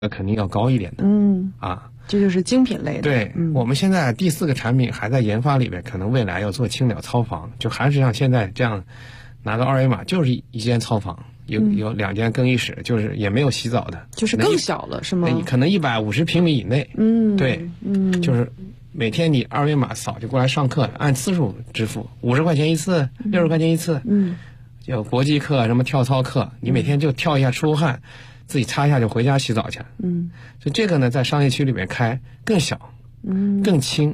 肯定要高一点的。 这就是精品类的。 对，我们现在第4个产品还在研发里边，可能未来要做轻疗操房，就还是像现在这样拿个2维码，就是一间操房，有2间更衣室，就是也没有洗澡的， 就是更小了是吗？ 可能150平米以内。对，就是每天你2维码扫就过来上课，按次数支付，50块钱一次，60块钱一次。有国际课什么跳操课，你每天就跳一下出汗，自己擦一下就回家洗澡去。所以这个呢，在商业区里面开更小，更轻，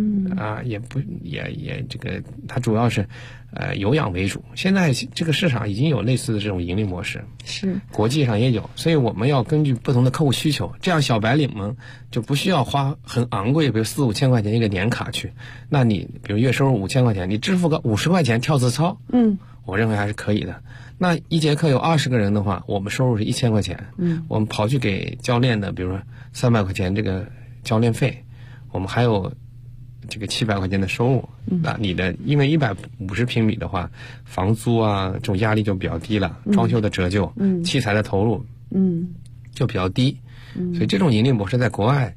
也这个它主要是有氧为主。现在这个市场已经有类似的这种盈利模式， 是国际上也有，所以我们要根据不同的客户需求，这样小白领们就不需要花很昂贵，比如4、5千块钱一个年卡去。那你比如月收入5000块钱，你支付个50块钱跳次操，我认为还是可以的。那一节课有20个人的话，我们收入是1000块钱。我们跑去给教练的，比如说300块钱这个教练费，我们还有这个700块钱的收入。那你的因为150平米的话，房租啊这种压力就比较低了，装修的折旧，器材的投入，就比较低。所以这种盈利模式在国外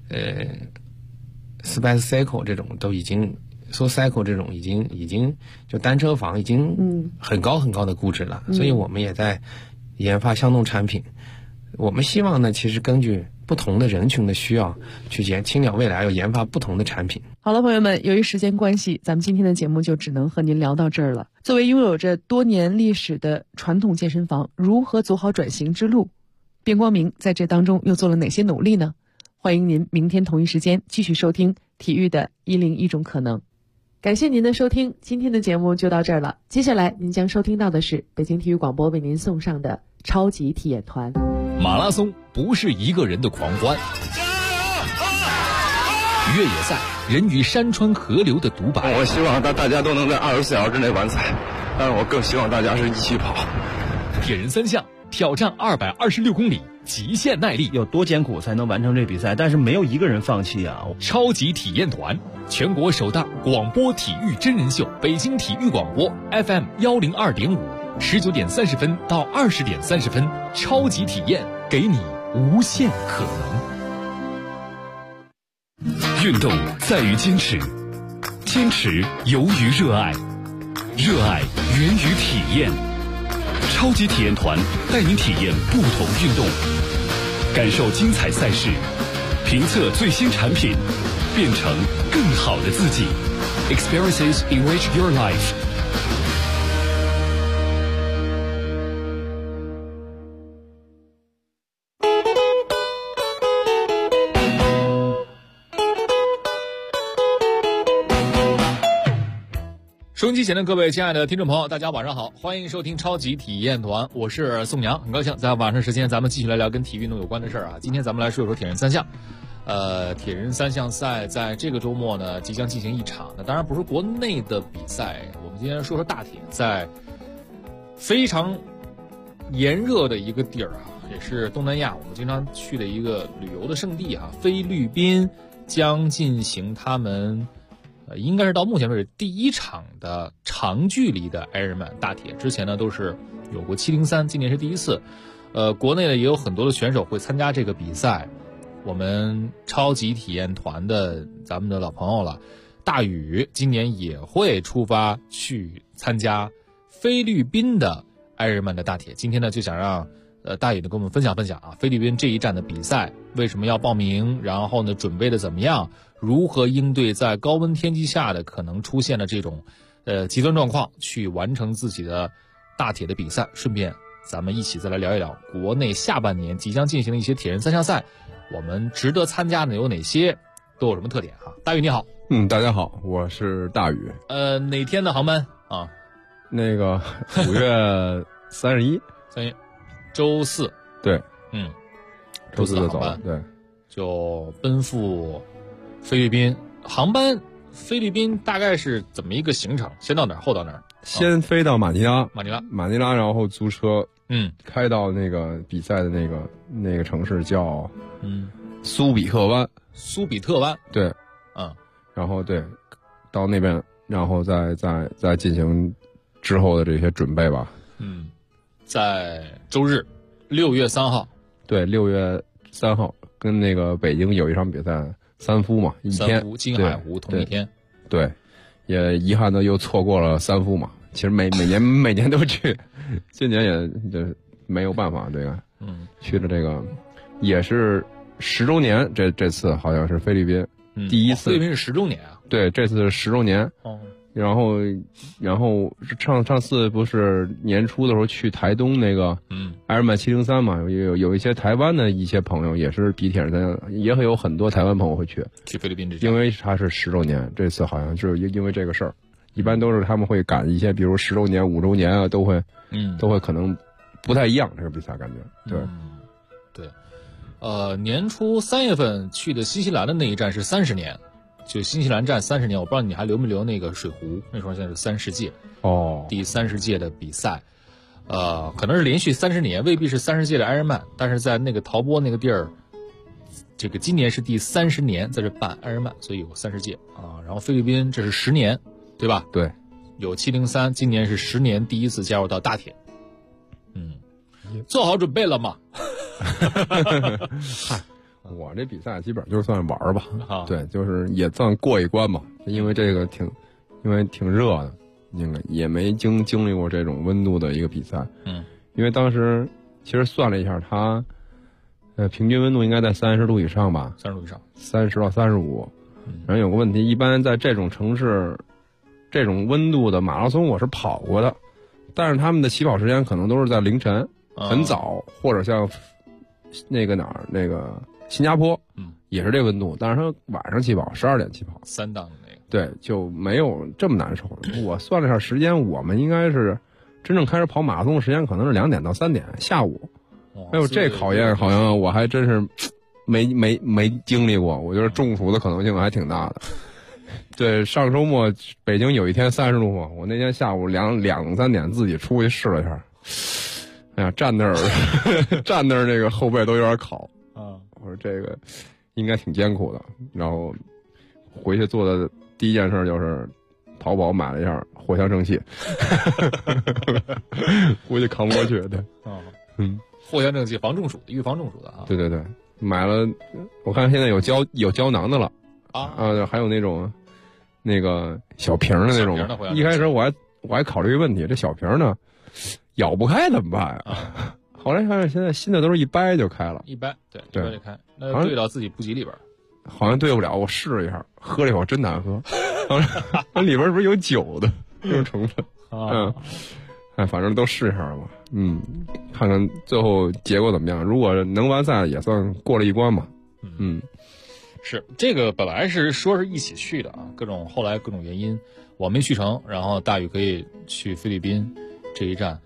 ，Space Cycle 这种都已经。SoCycle 这种已经就单车房已经很高很高的估值了，所以我们也在研发相同产品。我们希望呢，其实根据不同的人群的需要去青鸟未来要研发不同的产品。 好了，朋友们，由于时间关系，咱们今天的节目就只能和您聊到这儿了。作为拥有着多年历史的传统健身房，如何走好转型之路？边光明在这当中又做了哪些努力呢？欢迎您明天同一时间继续收听体育的101种可能。感谢您的收听，今天的节目就到这儿了。接下来您将收听到的是北京体育广播为您送上的超级体验团。 马拉松不是一个人的狂欢，越野赛人与山川河流的独白。 我希望大家都能在24小时之内完赛，但是我更希望大家是一起跑。 铁人3项挑战226公里，极限耐力， 有多艰苦才能完成这比赛？但是没有一个人放弃啊！ 超级体验团，全国首档广播体育真人秀，北京体育广播 FM 102.5，19点30分到20点30分，超级体验，给你无限可能。运动在于坚持，坚持由于热爱，热爱源于体验。超级体验团带您体验不同运动，感受精彩赛事，评测最新产品，变成更好的自己。Experiences enrich your life。收音机前的各位亲爱的听众朋友，大家晚上好，欢迎收听超级体验团，我是宋阳，很高兴在晚上时间咱们继续来聊跟体育运动有关的事儿啊。今天咱们来说一说铁人3项。铁人3项赛在这个周末呢即将进行一场，那当然不是国内的比赛，我们今天说说大铁，在非常炎热的一个地儿啊，也是东南亚我们经常去的一个旅游的胜地啊，菲律宾将进行他们应该是到目前为止第一场的长距离的 Ironman 大铁，之前呢都是有过703，今年是第一次。国内呢也有很多的选手会参加这个比赛。我们超级体验团的咱们的老朋友了，大宇今年也会出发去参加菲律宾的 Ironman 的大铁。今天呢就想让大宇呢跟我们分享分享啊，菲律宾这一站的比赛为什么要报名，然后呢准备的怎么样，如何应对在高温天气下的可能出现的这种极端状况，去完成自己的大铁的比赛。顺便咱们一起再来聊一聊国内下半年即将进行的一些铁人3项赛，我们值得参加的有哪些，都有什么特点哈？大宇你好。 大家好，我是大宇。 哪天的航班啊？ 那个5月31， 周四。 对， 周四就走了，对， 就奔赴菲律宾。航班菲律宾大概是怎么一个行程？先到哪儿，后到哪儿？ 先飞到马尼拉，然后租车，开到那个比赛的那个城市叫苏比特湾。 苏比特湾， 对，然后对，到那边，然后再进行之后的这些准备吧。 在周日6月3号， 对，6月 3号跟那个北京有一场比赛，3夫嘛，一天， 3夫金海湖同一天， 对，也遗憾的又错过了3夫嘛。其实每年都去，今年也就没有办法，这个，去的这个也是10周年，这次好像是菲律宾第一次， 菲律宾是10周年啊， 对，这次是10周年，然后上次不是年初的时候去台东那个艾尔曼703嘛，有一些台湾的一些朋友也是比铁人三项，也会有很多台湾朋友会去菲律宾这， 因为它是10周年，这次好像就是因为这个事儿，一般都是他们会赶一些，比如10周年、5周年啊，都会可能不太一样，这个比赛感觉，对， 对，年初3月份去的新西兰的那一站是30年。就新西兰站30年，我不知道你还留没留那个水壶，那时候现在是30届第30届的比赛，可能是连续30年，未必是30届的艾尔曼，但是在那个陶波那个地儿，这个今年是第30年在这办艾尔曼，所以有30届啊。然后菲律宾这是10年，对吧？ 对， 有703，今年是10年第一次加入到大铁，做好准备了吗？ 我这比赛基本就算玩吧，对，就是也算过一关吧，因为这个挺热的，也没经历过这种温度的一个比赛，因为当时其实算了一下，它平均温度应该在30度以上吧 ，30度以上 ，30到35，然后有个问题，一般在这种城市，这种温度的马拉松我是跑过的，但是他们的起跑时间可能都是在凌晨，很早，或者像那个哪儿那个。新加坡，也是这温度，但是它晚上起跑，12点起跑 ，3档的那个， 对，就没有这么难受。我算了一下时间，我们应该是真正开始跑马拉松的时间可能是2点到3点下午。哎呦，这考验好像我还真是没经历过，我觉得中暑的可能性还挺大的。对，上周末北京有一天30度嘛，我那天下午2、3点自己出去试了一下，哎呀，站那儿那个后背都有点烤。我说这个应该挺艰苦的，然后回去做的第一件事就是淘宝买了一下藿香正气，回去扛不过去。对， 藿香正气防中暑，预防中暑的啊。 对，买了，我看现在有胶囊的了还有那种那个小瓶的那种。一开始我还考虑一个问题，这小瓶呢咬不开怎么办啊？后来看现在新的都是一掰就开了， 一掰对就开，那兑到自己补给里边， 好像兑不了。我试了一下，喝了一口真难喝，它里边是不是有酒的这种成分？反正都试一下吧，看看最后结果怎么样。如果能完赛，也算过了一关嘛。 是这个本来是说是一起去的啊，后来各种原因我没去成，然后大宇可以去菲律宾这一站，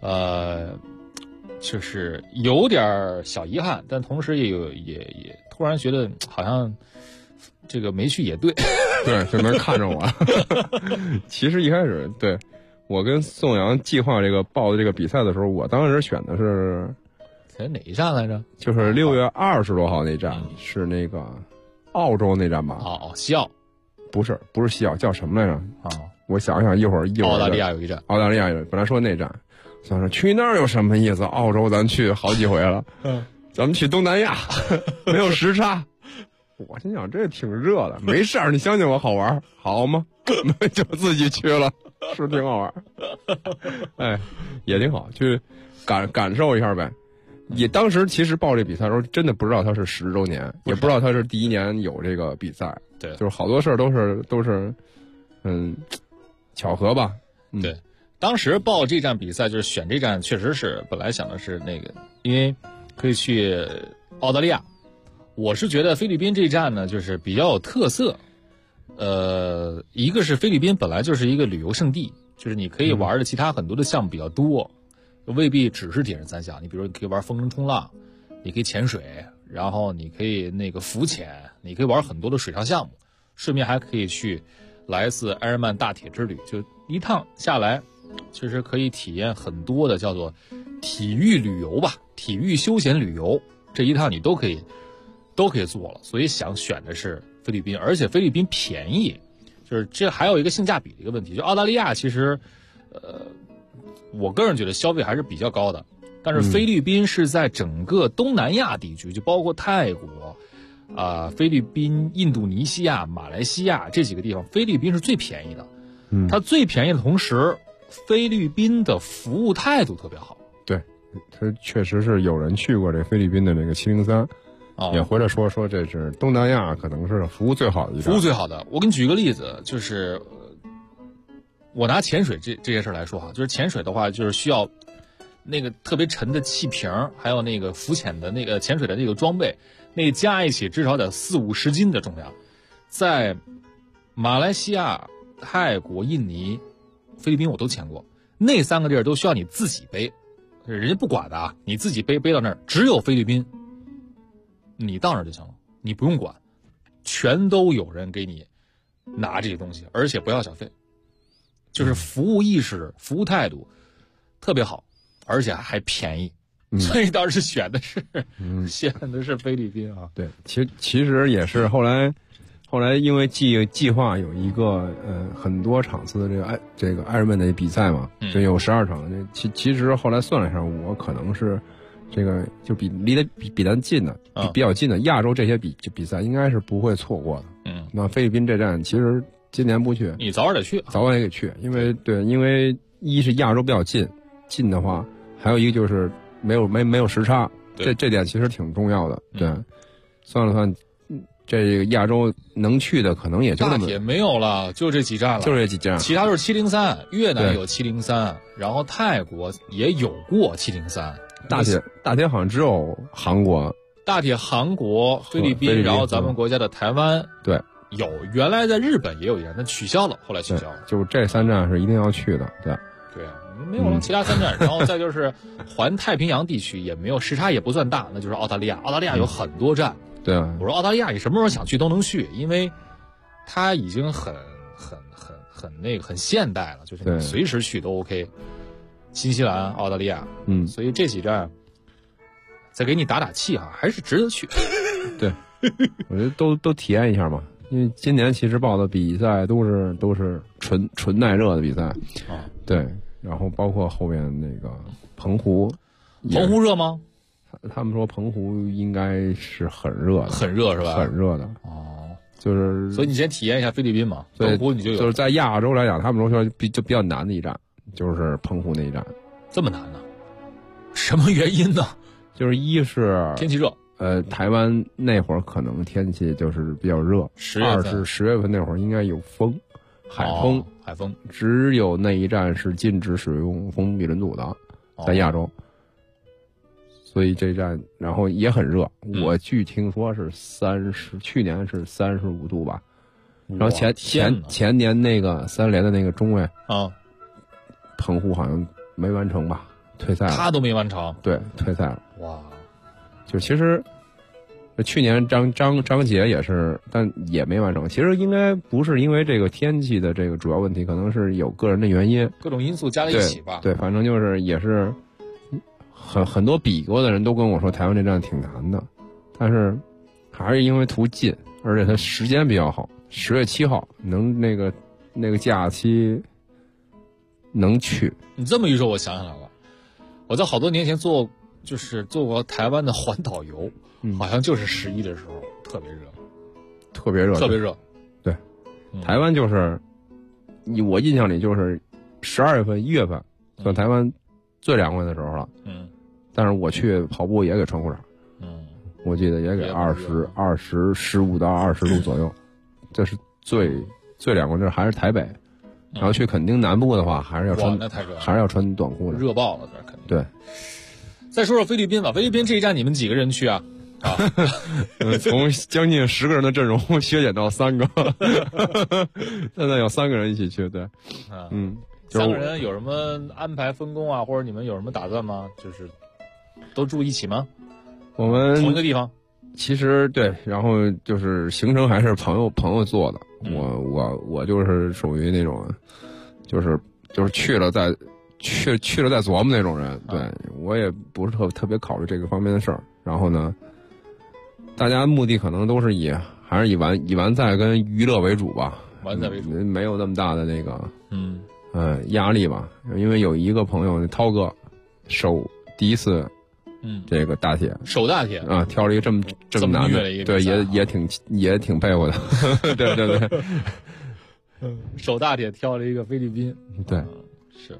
就是有点小遗憾，但同时也突然觉得好像这个没去也对， 对，这边看着我。其实一开始对我跟宋阳计划这个报的这个比赛的时候，我当时选的是哪一站来着？ 就是6月20多号那站，是那个澳洲那站吧？ 西澳， 不是西澳，叫什么来着？我想想，一会儿澳大利亚有一站， 澳大利亚本来说那站。想说去那儿有什么意思？澳洲咱去好几回了，咱们去东南亚，没有时差。我心想这挺热的，没事儿，你相信我，好玩，好吗？就自己去了，是挺好玩。哎，也挺好，去感受一下呗。也当时其实报这比赛的时候，真的不知道它是10周年，也不知道它是第1年有这个比赛。 对， 就是好多事儿都是，巧合吧。 对。当时报这站比赛就是选这站，确实是本来想的是那个，因为可以去澳大利亚。我是觉得菲律宾这站呢，就是比较有特色。一个是菲律宾本来就是一个旅游胜地，就是你可以玩的其他很多的项目比较多，未必只是铁人三项。你比如你可以玩风筝冲浪，你可以潜水，然后你可以那个浮潜，你可以玩很多的水上项目，顺便还可以去来自埃尔曼大铁之旅，就一趟下来。其实可以体验很多的叫做体育旅游吧，体育休闲旅游，这一趟你都可以做了。所以想选的是菲律宾，而且菲律宾便宜，就是这还有一个性价比的一个问题。就澳大利亚其实，我个人觉得消费还是比较高的， 但是菲律宾是在整个东南亚地区，就包括泰国、菲律宾、印度尼西亚、马来西亚这几个地方，菲律宾是最便宜的。它最便宜的同时，菲律宾的服务态度特别好。 对，他确实是有人去过这菲律宾的那个703。也回来说这是东南亚可能是服务最好的一站。 服务最好的，我给你举个例子，就是我拿潜水这件事来说哈，就是潜水的话，就是需要那个特别沉的气瓶，还有那个浮潜的那个潜水的那个装备，那加一起至少得40-50斤的重量。在马来西亚、泰国、印尼、菲律宾我都潜过，那3个地儿都需要你自己背，人家不管的啊，你自己背到那儿。只有菲律宾，你到那儿就行了，你不用管，全都有人给你拿这些东西，而且不要小费，就是服务意识、服务态度特别好，而且还便宜，所以当时选的是菲律宾啊。 对，其实也是后来因为计划有一个很多场次的这个艾尔曼的比赛嘛，就有12场。其实后来算了一下，我可能是这个就离得比咱近的，比较近的亚洲这些比赛应该是不会错过的。那菲律宾这站其实今年不去， 你早晚得去， 早晚也得去，因为一是亚洲比较近的话，还有一个就是没有时差，这点其实挺重要的。对，算了算。这个亚洲能去的可能也就那么大铁没有了，就这几站了， 就这几站， 其他都是703，越南有703，然后泰国也有过703。 大铁好像只有韩国， 大铁韩国、菲律宾，然后咱们国家的台湾， 对， 有原来在日本也有一站，但取消了，后来取消了。 就这3站是一定要去的，对。 对啊，没有了其他3站，然后再就是环太平洋地区也没有时差也不算大，那就是澳大利亚。澳大利亚有很多站。 对啊， 我说澳大利亚你什么时候想去都能去，因为它已经很现代了，就是你随时去都 OK。新西兰、澳大利亚，所以这几站再给你打气哈，还是值得去。 对，我觉得都体验一下嘛，因为今年其实报的比赛都是纯耐热的比赛啊， 对，然后包括后面那个澎湖热吗？ 他们说澎湖应该是很热的， 很热是吧？ 很热的哦， 就是， 所以你先体验一下菲律宾嘛，澎湖你就有， 就是在亚洲来讲，他们说比较难的一站，就是澎湖那一站。 这么难呢？什么原因呢？ 就是一是天气热， 台湾那会儿可能天气就是比较热，二是10月份那会儿应该有风，海风，只有那一站是禁止使用封闭轮组的，在亚洲。所以这站，然后也很热，我据听说是去年是35度吧，然后前年那个3连的那个中卫啊， 澎湖好像没完成吧，退赛了。 他都没完成， 对，退赛了。 哇， 就其实去年张杰也是，但也没完成。其实应该不是因为这个天气的这个主要问题，可能是有个人的原因， 各种因素加在一起吧。 对，反正就是也是。很多比过的人都跟我说台湾这站挺难的，但是还是因为图近，而且它时间比较好，10月7号能那个假期能去。 你这么一说，我想起来了，我在好多年前做过台湾的环岛游，好像就是11的时候特别热。对， 台湾就是我印象里就是12月份、1月份算台湾最凉快的时候了。但是我去跑步也给穿裤衩，我记得也给15到20度左右，这是最凉快。这还是台北，然后去垦丁南部的话，还是要穿短裤的， 热爆了这肯定。 对， 再说说菲律宾吧，菲律宾这一站你们几个人去啊？ 从将近10个人的阵容削减到3个，现在有3个人一起去，对 ，3个人有什么安排分工啊，或者你们有什么打算吗？就是都住一起吗？ 我们同一个地方。 其实对，然后就是行程还是朋友做的。我就是属于那种，就是去了再琢磨那种人。对，我也不是特别考虑这个方面的事儿。然后呢，大家目的可能都是还是以完赛跟娱乐为主吧。 完赛为主， 没有那么大的那个压力吧。因为有一个朋友涛哥手第一次，这个大铁手大铁啊，挑了一个这么难的，对，也挺佩服的，对对对， 手大铁挑了一个菲律宾， 对， 是，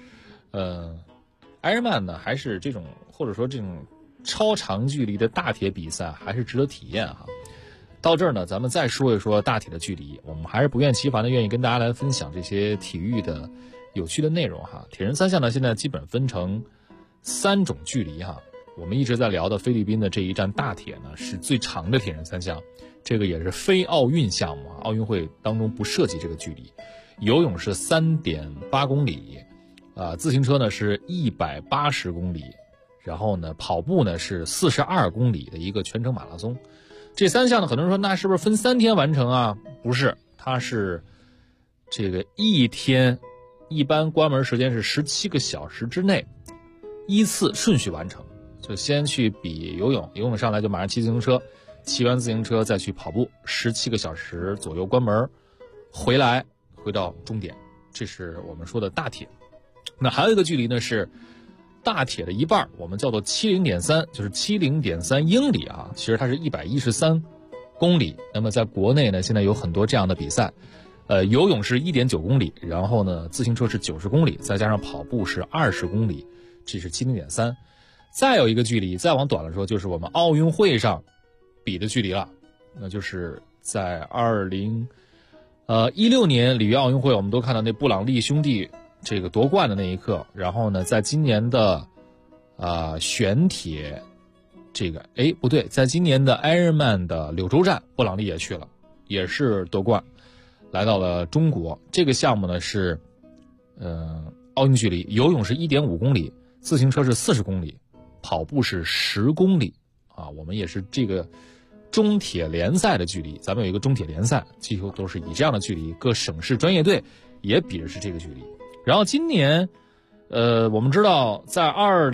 艾尔曼呢，还是这种或者说这种超长距离的大铁比赛，还是值得体验哈。到这儿呢，咱们再说一说大铁的距离，我们还是不厌其烦的愿意跟大家来分享这些体育的有趣的内容哈。铁人三项呢，现在基本分成3种距离哈。我们一直在聊的菲律宾的这一站大铁呢，是最长的铁人三项，这个也是非奥运项目，奥运会当中不涉及这个距离。游泳是3.8公里，自行车呢是180公里，然后呢跑步呢是42公里的一个全程马拉松。这3项呢，很多人说那是不是分3天完成啊？不是，它是这个一天，一般关门时间是17个小时之内，依次顺序完成。就先去比游泳，游泳上来就马上骑自行车，骑完自行车再去跑步，17个小时左右关门，回到终点。这是我们说的大铁。那还有一个距离呢是大铁的一半，我们叫做70.3，就是70.3英里啊，其实它是113公里。那么在国内呢，现在有很多这样的比赛，游泳是1.9公里，然后呢自行车是90公里，再加上跑步是20公里，这是70.3。再有一个距离，再往短了说，就是我们奥运会上比的距离了，那就是在2016年里约奥运会，我们都看到那布朗利兄弟这个夺冠的那一刻，然后呢，在今年的选铁这个不对，在今年的埃尔曼的柳州站，布朗利也去了，也是夺冠，来到了中国。这个项目呢是奥运距离，游泳是1.5公里，自行车是40公里，跑步是10公里啊。我们也是这个中铁联赛的距离，咱们有一个中铁联赛，几乎都是以这样的距离，各省市专业队也比的是这个距离。然后今年我们知道在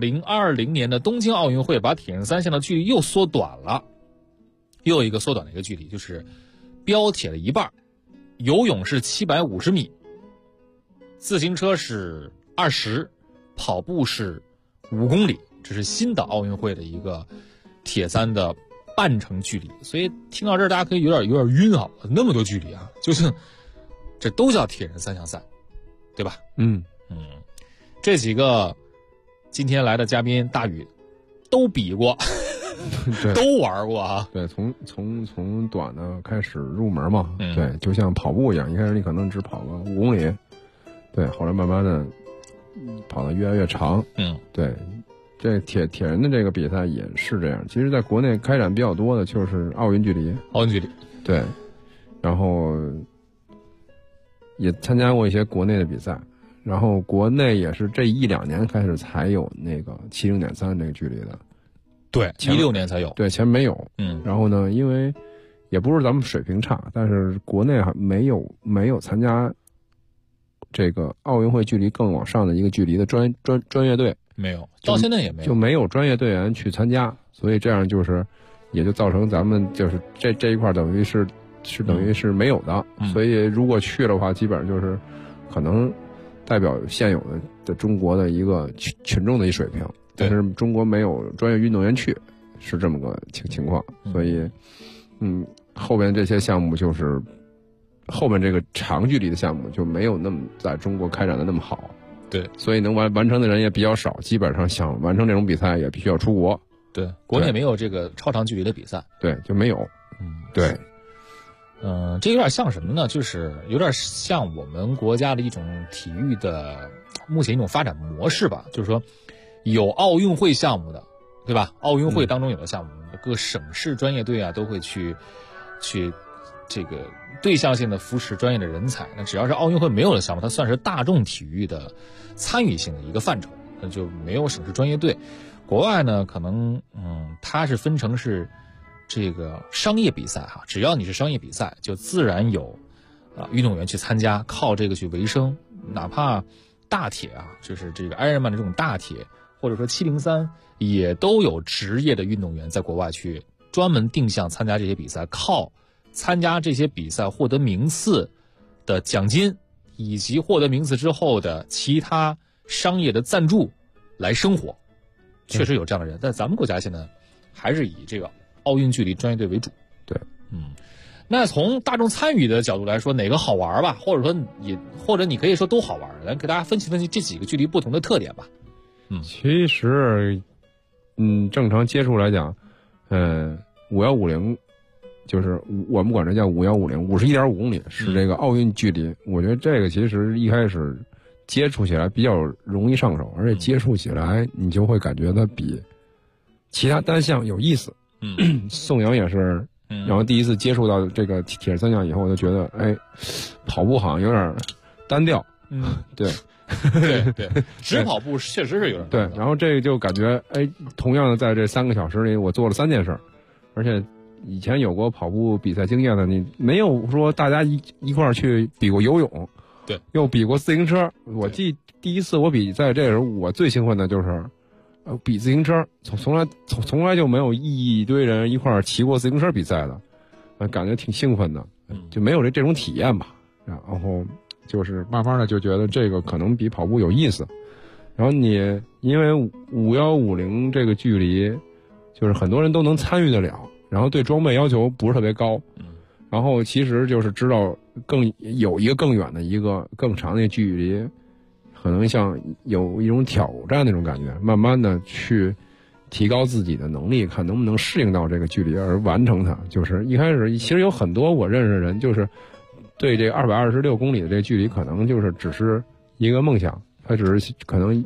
2020年的东京奥运会把铁人三项的距离又缩短了，又有一个缩短的一个距离，就是标铁的一半，游泳是750米，自行车是20，跑步是5公里，这是新的奥运会的一个铁三的半程距离。所以听到这儿大家可以有点晕啊，那么多距离啊，就是这都叫铁人三项赛，对吧？这几个今天来的嘉宾大宇都比过都玩过啊。 对，从短的开始入门嘛，对，就像跑步一样，一开始你可能只跑个5公里，对，后来慢慢的跑得越来越长，对，这铁人的这个比赛也是这样。其实在国内开展比较多的就是奥运距离，对，然后也参加过一些国内的比赛，然后国内也是这1-2年开始才有那个70.3这个距离的， 对，16年才有， 对，前没有，然后呢，因为也不是咱们水平差，但是国内还没有参加这个奥运会距离更往上的一个距离的专业队， 没有，到现在也没有， 就没有专业队员去参加，所以这样就是也就造成咱们就是这一块等于是没有的，所以如果去的话，基本上就是可能代表现有的中国的一个群众的一水平，但是中国没有专业运动员去，是这么个情况，所以后边这些项目就是后面这个长距离的项目就没有那么在中国开展的那么好， 对， 所以能完成的人也比较少，基本上想完成这种比赛也必须要出国， 对，国内没有这个超长距离的比赛， 对，就没有，对。 这有点像什么呢？就是有点像我们国家的一种体育的目前一种发展模式吧。就是说，有奥运会项目的，对吧？奥运会当中有的项目，各省市专业队啊都会去这个对象性的扶持专业的人才。那只要是奥运会没有的项目，它算是大众体育的参与性的一个范畴，那就没有省市专业队。国外呢，可能它是分成是这个商业比赛哈，只要你是商业比赛，就自然有运动员去参加，靠这个去维生。哪怕大铁啊，就是这个埃尔曼的这种大铁，或者说703，也都有职业的运动员在国外去专门定向参加这些比赛，靠参加这些比赛获得名次的奖金，以及获得名次之后的其他商业的赞助来生活。 确实有这样的人，但咱们国家现在还是以这个奥运距离专业队为主。 对， 那从大众参与的角度来说，哪个好玩吧？或者你可以说都好玩，来给大家分析分析这几个距离不同的特点吧。 其实，正常接触来讲，5150就是我们管这叫5150，51.5公里是这个奥运距离。我觉得这个其实一开始接触起来比较容易上手，而且接触起来你就会感觉它比其他单项有意思。宋阳也是。然后第一次接触到这个铁人三项以后，我就觉得，跑步好像有点单调。对， 对，只跑步确实是有点单调。 对，然后这个就感觉，同样的在这3个小时里，我做了3件事，而且以前有过跑步比赛经验的，你没有说大家一块儿去比过游泳， 对， 又比过自行车。我记第一次我比赛这时候，我最兴奋的就是。比自行车，从来就没有一堆人一块儿骑过自行车比赛的，感觉挺兴奋的，就没有这种体验吧。然后就是慢慢的就觉得这个可能比跑步有意思。然后你因为5150这个距离，就是很多人都能参与得了，然后对装备要求不是特别高，然后其实就是知道有一个更远的一个更长的距离。可能像有一种挑战那种感觉，慢慢的去提高自己的能力，看能不能适应到这个距离而完成它。就是一开始其实有很多我认识的人，就是对这226公里的这个距离，可能就是只是一个梦想，他只是可能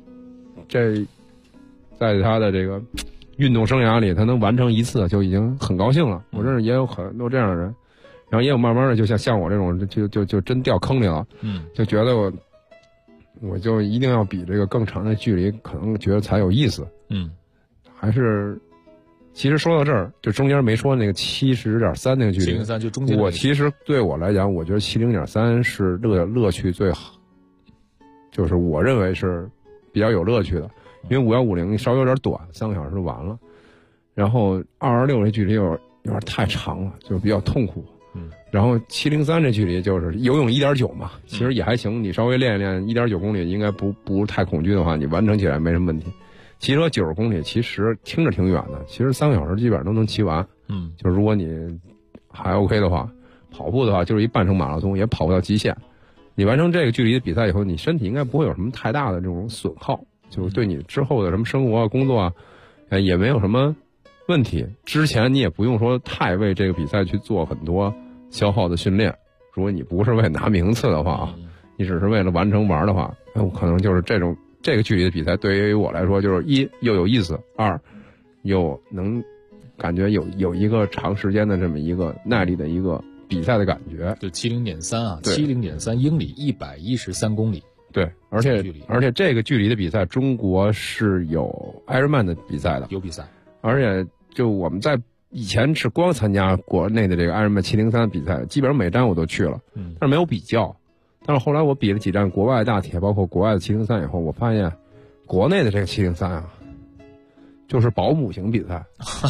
在他的这个运动生涯里，他能完成一次就已经很高兴了。我认识也有很多这样的人，然后也有慢慢的就像我这种就真掉坑里了，就觉得我就一定要比这个更长的距离，可能觉得才有意思。还是，其实说到这儿，就中间没说那个70.3那个距离 ，703就中间。 我其实对我来讲，我觉得70.3是乐趣最好，就是我认为是比较有乐趣的，因为5150稍微有点短，3个小时就完了。然后226这距离有点太长了，就比较痛苦。然后703这距离就是游泳1.9嘛，其实也还行，你稍微练一练1.9公里，应该不太恐惧的话，你完成起来没什么问题。骑车90公里其实听着挺远的，其实3个小时基本上都能骑完。就是如果你还 OK 的话，跑步的话就是一半程马拉松，也跑不到极限。你完成这个距离的比赛以后，你身体应该不会有什么太大的这种损耗，就对你之后的什么生活啊、工作啊，也没有什么问题。之前你也不用说太为这个比赛去做很多消耗的训练，如果你不是为了拿名次的话你只是为了完成玩的话，我可能就是这个距离的比赛对于我来说，就是一又有意思，二又能感觉有一个长时间的这么一个耐力的一个比赛的感觉。 就70.3啊，70.3英里，113公里。 对，而且这个距离的比赛，中国是有 Ironman 的比赛的， 有比赛， 而且就我们在以前是光参加国内的这个 Ironman 703比赛，基本上每站我都去了，但是没有比较。但是后来我比了几站国外大铁，包括国外的703以后，我发现国内的这个703啊，就是保姆型比赛，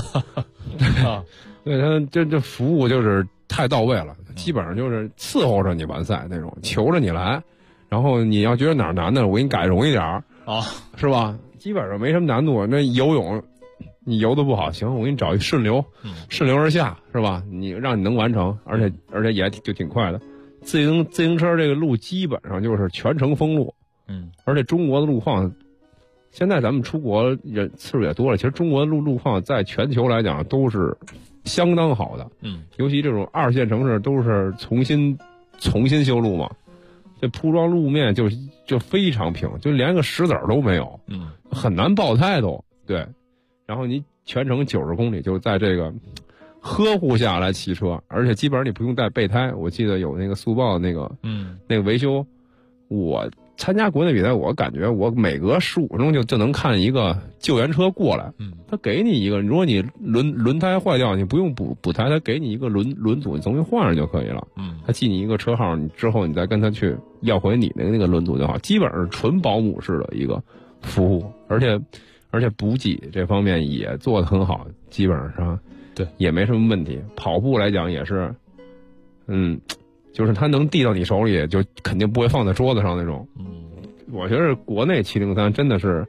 对他这服务就是太到位了，基本上就是伺候着你完赛那种，求着你来，然后你要觉得哪儿难的，我给你改容易点儿是吧？基本上没什么难度。那游泳你游的不好，行，我给你找一顺流而下，是吧？让你能完成，而且也就挺快的。自行车这个路基本上就是全程封路，而且中国的路况，现在咱们出国人次数也多了，其实中国的路况在全球来讲都是相当好的，尤其这种2线城市都是重新修路嘛，这铺装路面就非常平，就连个石子儿都没有，很难爆胎都，对。然后你全程90公里就在这个呵护下来骑车，而且基本上你不用带备胎。我记得有那个速报那个维修，我参加国内比赛，我感觉我每隔15分钟就能看一个救援车过来，他给你一个，如果你轮胎坏掉，你不用补胎，他给你一个轮组，你重新换上就可以了。他记你一个车号，你之后你再跟他去要回你的那个轮组就好，基本上是纯保姆式的一个服务，而且补给这方面也做得很好，基本上对也没什么问题。跑步来讲也是，就是它能递到你手里，就肯定不会放在桌子上那种。我觉得国内703真的是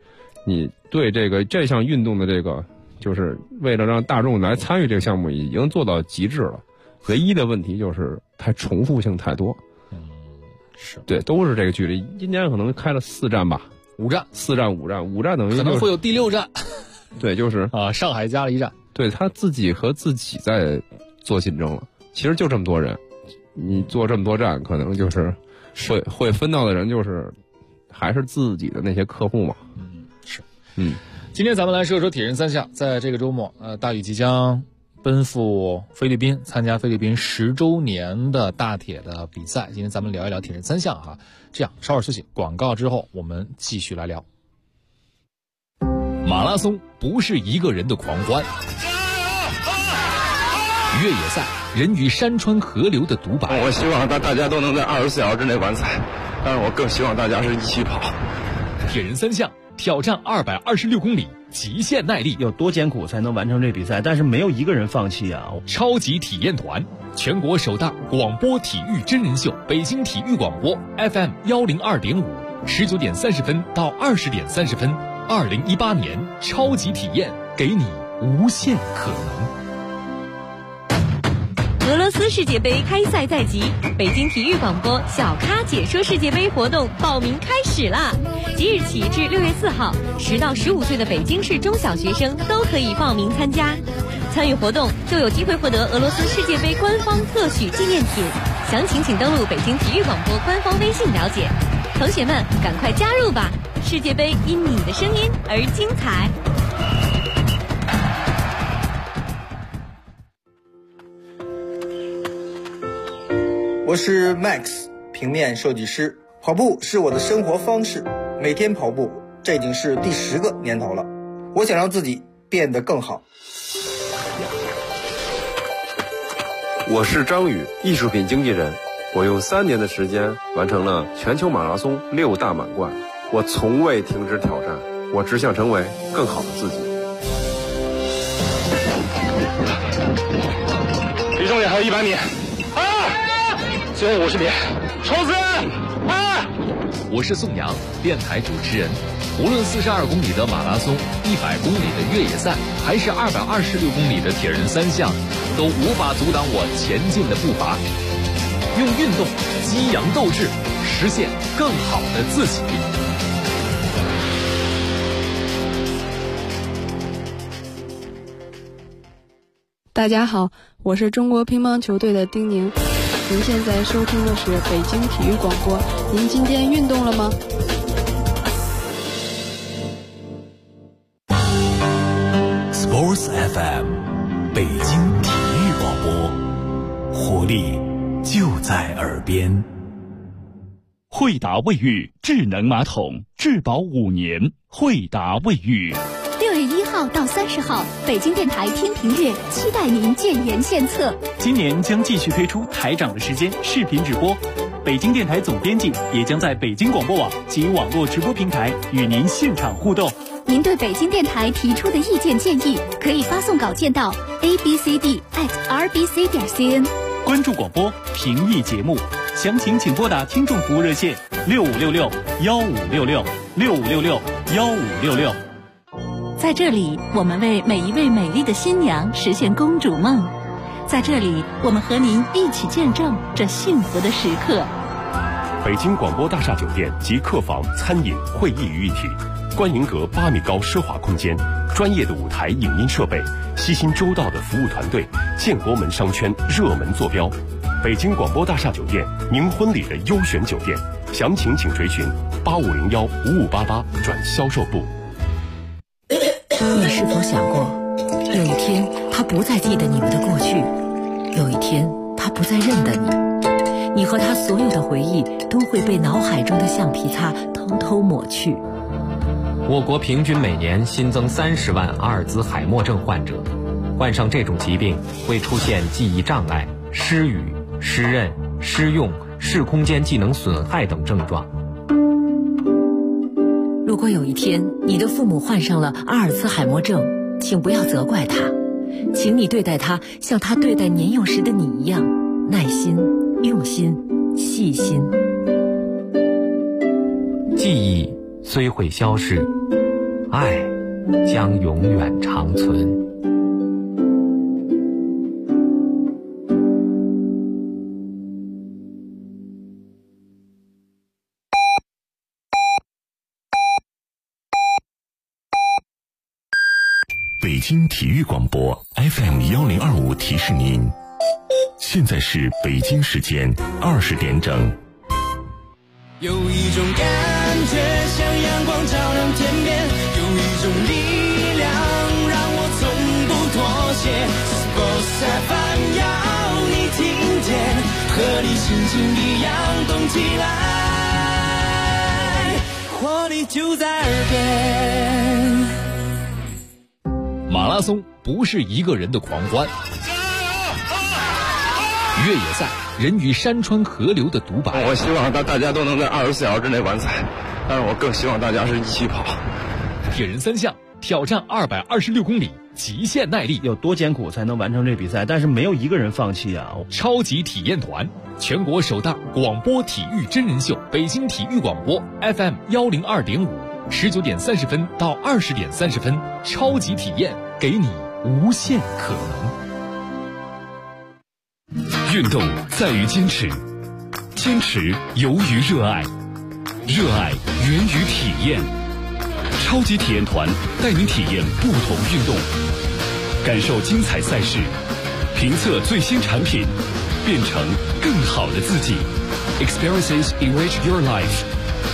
你对这项运动的就是为了让大众来参与这个项目，已经做到极致了。唯一的问题就是重复性太多。 是对，都是这个距离。今年可能开了4站吧 ，5站 ，4站5站，5站等于、 可能会有第6站。 对，就是上海加了1站。 对，他自己和自己在做竞争了。其实就这么多人，你做这么多站，可能就是会分到的人就是还是自己的那些客户嘛。 今天咱们来说说铁人三项，在这个周末，大宇即将奔赴菲律宾，参加菲律宾10周年的大铁的比赛。今天咱们聊一聊铁人三项哈。这样，稍事休息，广告之后我们继续来聊。马拉松不是一个人的狂欢，越野赛人与山川河流的独白。 我希望大家都能在24小时之内完赛，但是我更希望大家是一起跑。 铁人三项挑战226公里，极限耐力， 有多艰苦才能完成这比赛？但是没有一个人放弃啊！ 超级体验团，全国首档广播体育真人秀，北京体育广播 FM 102.5，19点30分到20点30分，2018年超级体验，给你无限可能。 俄罗斯世界杯开赛在即，北京体育广播小咖解说世界杯活动报名开始啦！即日起至6月4号，10到15岁的北京市中小学生都可以报名参加。参与活动就有机会获得俄罗斯世界杯官方特许纪念品，详情请登录北京体育广播官方微信了解。同学们，赶快加入吧！世界杯因你的声音而精彩。 我是 Max， 平面设计师。跑步是我的生活方式，每天跑步，这已经是第10个年头了。我想让自己变得更好。 我是张宇，艺术品经纪人。我用3年的时间完成了全球马拉松6大满贯。我从未停止挑战，我只想成为更好的自己。 离终点还有100米。最后50米，冲刺！ 我是宋阳，电台主持人。无论42公里的马拉松、100公里的越野赛，还是226公里的铁人三项，都无法阻挡我前进的步伐。用运动激扬斗志，实现更好的自己。 大家好，我是中国乒乓球队的丁宁。您现在收听的是北京体育广播。您今天运动了吗 ？Sports FM， 北京体育广播，活力就在耳边。惠达卫浴智能马桶，质保5年。惠达卫浴。 6月1号到30号，北京电台天平日期待您建言献策。 今年将继续推出台长的时间视频直播，北京电台总编辑也将在北京广播网及网络直播平台与您现场互动。 您对北京电台提出的意见建议，可以发送稿件到 abcd@rbc.cn。 关注广播，评议节目，详情请拨打听众服务热线6566-1566，6566-1566。 在这里，我们为每一位美丽的新娘实现公主梦。在这里，我们和您一起见证这幸福的时刻。 北京广播大厦酒店及客房、餐饮、会议于一体，观迎阁8米高奢华空间，专业的舞台影音设备，悉心周到的服务团队，建国门商圈热门坐标。北京广播大厦酒店，您婚礼的优选酒店，详情请垂询8501-5588转销售部。 你是否想过，有一天他不再记得你们的过去，有一天他不再认得你，你和他所有的回忆都会被脑海中的橡皮擦偷偷抹去。 我国平均每年新增30万阿尔兹海默症患者，患上这种疾病会出现记忆障碍、失语、失认、失用、视空间技能损害等症状。 如果有一天你的父母患上了阿尔兹海默症，请不要责怪他，请你对待他像他对待年幼时的你一样，耐心、用心、细心。 记忆虽会消失， 爱将永远长存。 北京体育广播 FM1025提示您，现在是北京时间20点整。 有一种感觉像阳光照亮天边，有一种力量让我从不妥协。Sports FM 要你听见，和你心情一样动起来，活力就在耳边。 马拉松不是一个人的狂欢，越野赛人与山川河流的独白。 我希望大家都能在24小时之内完赛，但是我更希望大家是一起跑。 铁人三项挑战226公里，极限耐力， 有多艰苦才能完成这比赛？但是没有一个人放弃啊！ 超级体验团，全国首档广播体育真人秀，北京体育广播 FM102.5，19点30分到20点30分，超级体验，给你无限可能。 运动在于坚持，坚持由于热爱，热爱源于体验。超级体验团带您体验不同运动，感受精彩赛事，评测最新产品，变成更好的自己。Experiences enrich your life。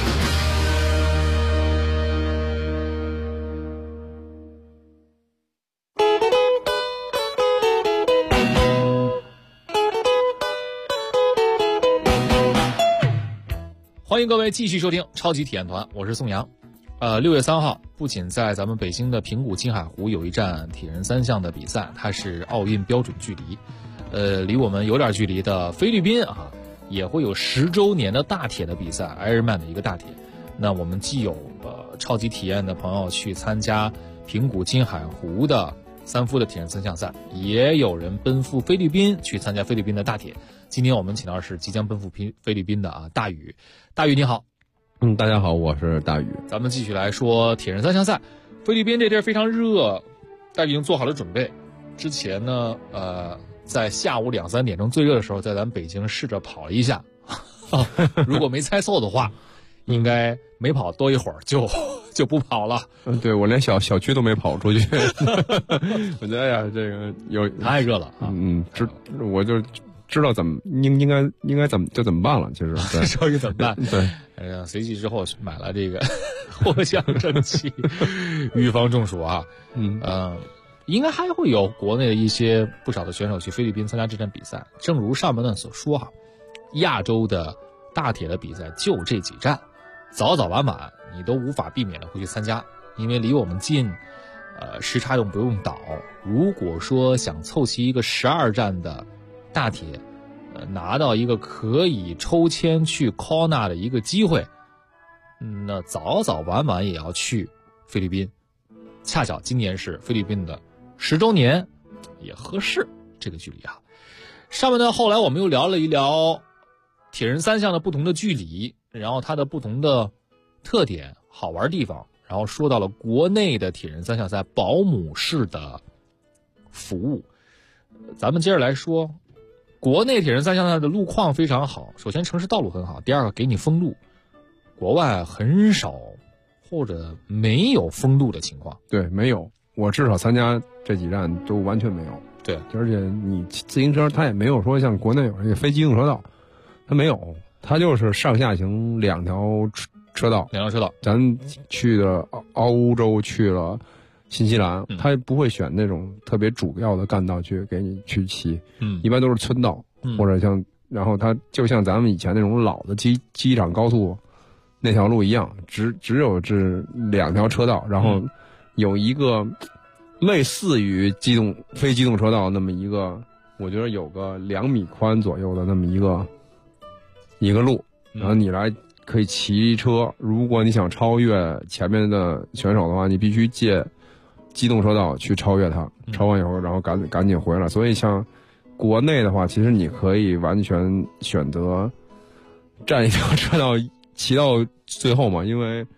欢迎各位继续收听超级体验团，我是宋阳。6月3号，不仅在咱们北京的平谷青海湖有一站铁人三项的比赛，它是奥运标准距离。离我们有点距离的菲律宾啊，也会有10周年的大铁的比赛 ，Ironman 的一个大铁。那我们既有超级体验的朋友去参加平谷青海湖的3夫的铁人三项赛，也有人奔赴菲律宾去参加菲律宾的大铁。今天我们请到是即将奔赴菲律宾的大宇，大宇你好。 大家好，我是大宇。 咱们继续来说铁人三项赛。菲律宾这地儿非常热，大宇已经做好了准备。之前呢，在下午2、3点钟最热的时候，在咱北京试着跑了一下，如果没猜错的话，应该没跑多一会儿就不跑了。 对，我连小区都没跑出去。我觉得呀，这个太热了啊。 我就知道怎么应该怎么办了，其实知道怎么办。 对， 随即之后买了这个藿香正气，预防中暑啊。应该还会有国内的一些不少的选手去菲律宾参加这场比赛。正如上半段所说哈，亚洲的大铁的比赛就这几站，早早晚晚你都无法避免的会去参加，因为离我们近，时差又不用倒。如果说想凑齐一个12站的大铁，拿到一个可以抽签去 Kona 的一个机会，那早早晚晚也要去菲律宾。恰巧今年是菲律宾的10周年，也合适这个距离啊。上面呢，后来我们又聊了一聊铁人三项的不同的距离，然后它的不同的特点、好玩地方，然后说到了国内的铁人三项赛保姆式的服务。咱们接着来说，国内铁人三项赛的路况非常好，首先城市道路很好，第二个给你封路，国外很少或者没有封路的情况。 对，没有，我至少参加这几站都完全没有。 对， 而且你自行车它也没有说像国内有这个非机动车道，它没有，它就是上下行2条车道。 2条车道， 咱去的欧洲，去了新西兰，他不会选那种特别主要的干道去给你去骑，一般都是村道，或者像，然后它就像咱们以前那种老的机场高速那条路一样，只有这2条车道，然后有一个类似于非机动车道那么一个，我觉得有个2米宽左右的那么一个路，然后你来可以骑车。如果你想超越前面的选手的话，你必须借机动车道去超越他，超完以后然后赶紧回来。所以像国内的话，其实你可以完全选择占一条车道骑到最后嘛，因为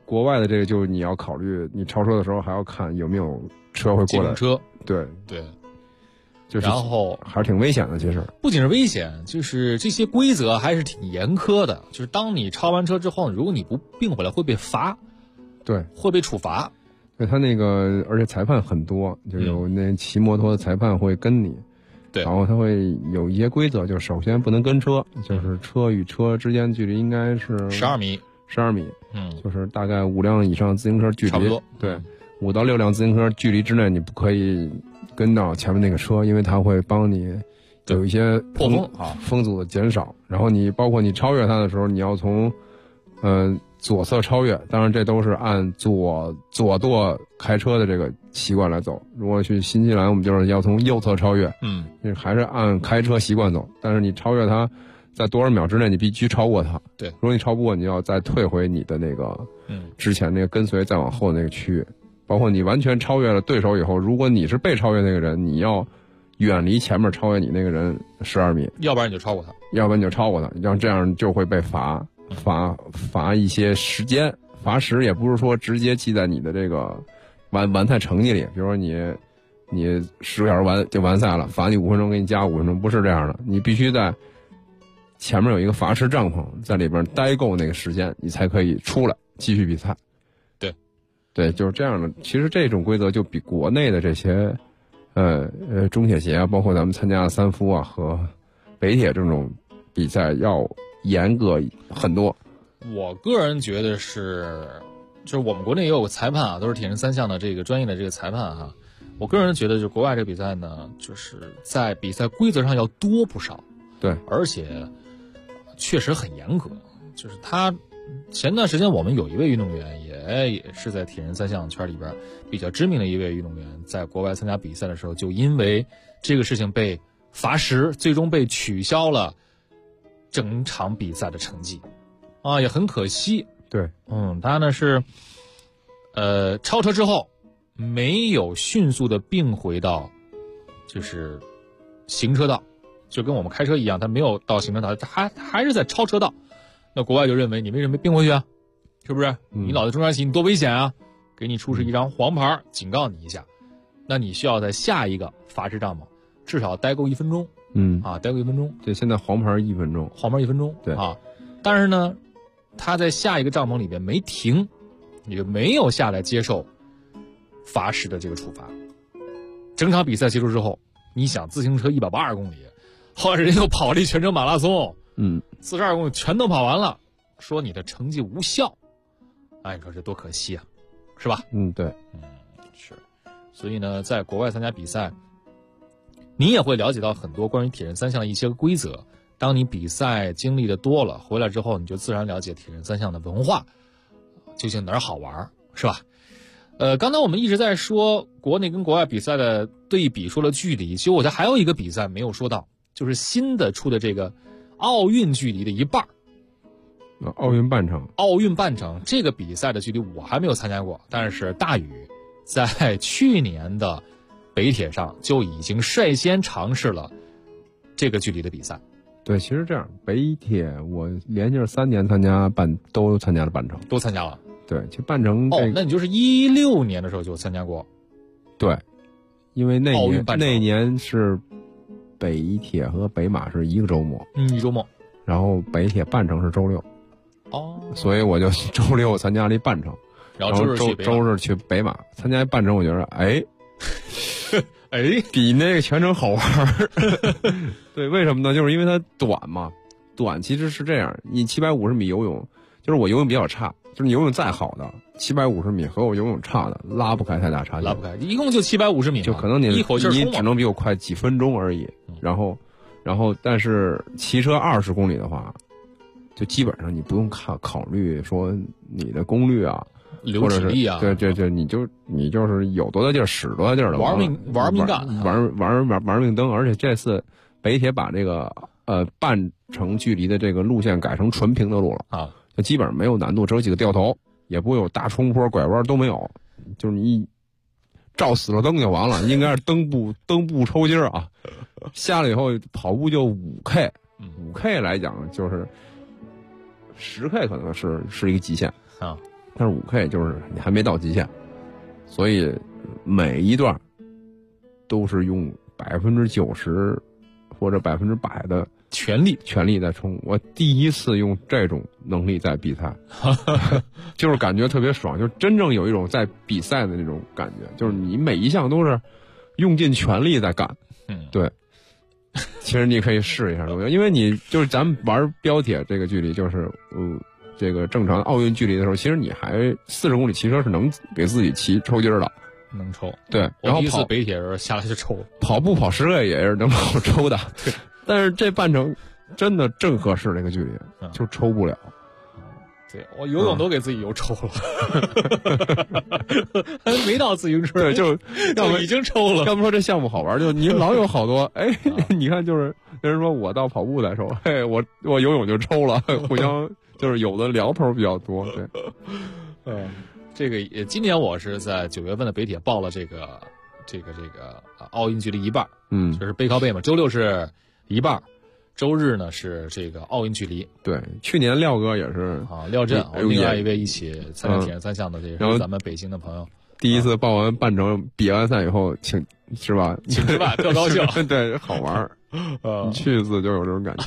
国外的这个就是你要考虑，你超车的时候还要看有没有车会过来。 车， 对，就是然后还是挺危险的。其实不仅是危险，就是这些规则还是挺严苛的。就是当你超完车之后，如果你不并回来，会被罚， 对， 会被处罚。 对他那个，而且裁判很多，就有那骑摩托的裁判会跟你。 对， 然后他会有一些规则，就首先不能跟车，就是车与车之间距离应该是 12米 ，12米，就是大概5辆以上自行车距离， 差不多， 对，5到6辆自行车距离之内，你不可以跟到前面那个车，因为它会帮你有一些破风风阻的减少。然后你包括你超越它的时候，你要从左侧超越，当然这都是按左舵开车的这个习惯来走。如果去新西兰，我们就是要从右侧超越，还是按开车习惯走。但是你超越它，在多少秒之内，你必须超过它。 对， 如果你超不过，你要再退回你的那个之前那个跟随再往后的那个区域。包括你完全超越了对手以后，如果你是被超越那个人，你要远离前面超越你那个人12米， 要不然你就超过他， 这样就会被罚一些时间，罚时也不是说直接记在你的这个完赛成绩里。比如说你10个小时完赛了，罚你5分钟，给你加5分钟，不是这样的。你必须在前面有一个罚时帐篷，在里边待够那个时间，你才可以出来继续比赛。对，就是这样的。其实这种规则就比国内的这些中铁协啊，包括咱们参加的三夫啊和北铁这种比赛要严格很多。 我个人觉得就是我们国内也有个裁判啊，都是铁人3项的这个专业的这个裁判啊。我个人觉得，就是国外这个比赛呢，就是在比赛规则上要多不少。 对， 而且确实很严格。就是前段时间我们有一位运动员也是在铁人3项圈里边比较知名的一位运动员，在国外参加比赛的时候，就因为这个事情被罚时，最终被取消了整场比赛的成绩，也很可惜。 对， 他呢是超车之后没有迅速的并回到就是行车道，就跟我们开车一样，他没有到行车道，他还是在超车道。那国外就认为你为什么没并回去啊？是不是？你老在中间骑，你多危险啊！给你出示一张黄牌，警告你一下。那你需要在下一个罚时帐篷至少待够1分钟。待够1分钟。 对，现在黄牌1分钟， 黄牌1分钟。 对啊， 但是呢，他在下一个帐篷里边没停，也没有下来接受罚时的这个处罚。整场比赛结束之后，你想自行车180公里，后来人家又跑了一全程马拉松。42公里全都跑完了，说你的成绩无效，你说这多可惜啊，是吧？ 对， 是。所以呢，在国外参加比赛，你也会了解到很多关于铁人3项的一些规则。当你比赛经历的多了，回来之后，你就自然了解铁人3项的文化究竟哪儿好玩，是吧？刚才我们一直在说国内跟国外比赛的对比，说了距离，其实我觉得还有一个比赛没有说到，就是新的出的这个奥运距离的一半。 奥运半程这个比赛的距离我还没有参加过，但是大宇在去年的北铁上就已经率先尝试了这个距离的比赛。 对，其实这样，北铁我连续3年都参加了半程， 都参加了。 对，其实半程那你就是16年的时候就参加过。 对，因为那年是北铁和北马是一个周末， 一周末， 然后北铁半程是周6，所以我就周6参加了一半程， 然后周日去北马参加一半程，我觉得比那个全程好玩。对，为什么呢？就是因为它短嘛，短其实是这样，你750米游泳，就是我游泳比较差，就是你游泳再好的750米和我游泳差的拉不开太大差距， 拉不开，一共就750米， 就可能你一口气你只能比我快几分钟而已。然后但是骑车20公里的话，就基本上你不用考虑说你的功率啊， 流体力啊， 对，你就是有多大劲儿使多大劲儿的， 玩命干， 玩命蹬。而且这次北铁把这个半程距离的这个路线改成纯平的路了啊， 就基本上没有难度，只有几个掉头，也不会有大冲坡拐弯都没有，就是你照死了蹬就完了，应该是蹬步抽筋啊。下来以后跑步就5K 来讲就是10K 可能是一个极限啊。 但是5K 就是你还没到极限，所以每一段都是用90%或者100%的全力在冲。我第一次用这种能力在比赛，就是感觉特别爽，就真正有一种在比赛的那种感觉，就是你每一项都是用尽全力在干。对。其实你可以试一下，因为你就是咱们玩标铁这个距离，就是这个正常的奥运距离的时候，其实你还40公里骑车是能给自己抽筋儿的， 能抽。 对，然后第一次北铁的时候下来就抽， 跑步跑10个也是能够抽的。对，但是这半程真的正合适这个距离就抽不了。 对，我游泳都给自己游抽了，还没到自行车， 对，就已经抽了。 要不说这项目好玩，就你老有好多你看，就是有人说我到跑步来抽，我游泳就抽了，互相就是有的聊头比较多。对， 这个今年我是在9月份的北铁报了这个奥运距离一半，就是背靠背嘛，周六是一半。周日呢是这个奥运距离， 对，去年廖哥也是廖震，另外一位一起参加铁人3项的这个是咱们北京的朋友， 第一次报完半程，比完赛以后是吧？ 请吃饭，特高兴， 对，好玩你去一次就有这种感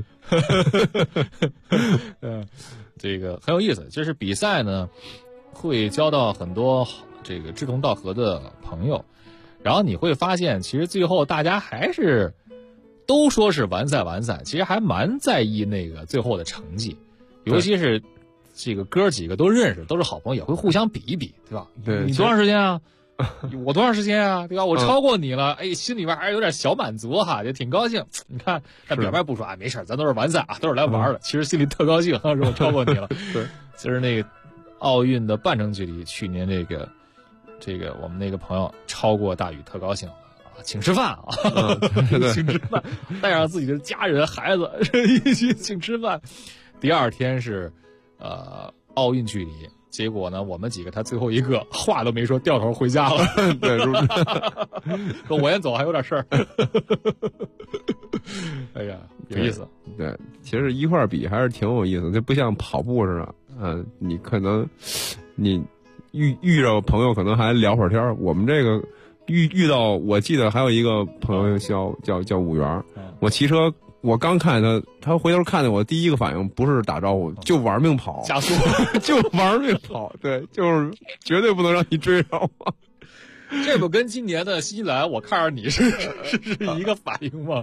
觉， 这个很有意思。就是比赛呢，会交到很多这个志同道合的朋友，然后你会发现，其实最后大家还是。都说是完赛，其实还蛮在意那个最后的成绩，尤其是这个哥几个都认识，都是好朋友，也会互相比一比，对吧？ 对， 你多长时间啊？我多长时间啊？对吧？我超过你了，心里边还是有点小满足哈，也挺高兴。你看，但表面不说，没事，咱都是完赛啊，都是来玩的。其实心里特高兴，说我超过你了。 对， 其实那个奥运的半程距离，去年这个我们那个朋友超过大宇，特高兴。请吃饭啊！请吃饭，带上自己的家人、孩子一起请吃饭。第二天是奥运距离，结果呢，我们几个他最后一个话都没说，掉头回家了。 对， 说我先走，还有点事儿。哎呀，有意思。 对，其实一块比还是挺有意思，这不像跑步似的。你可能你遇着朋友可能还聊会儿天，我们这个。遇到，我记得还有一个朋友叫武元，我骑车，我刚看见他回头看见我，第一个反应不是打招呼，就玩命跑， 加速， 就玩命跑，对，就是绝对不能让你追上我。 这不跟今年的新西兰我看着你是一个反应吗？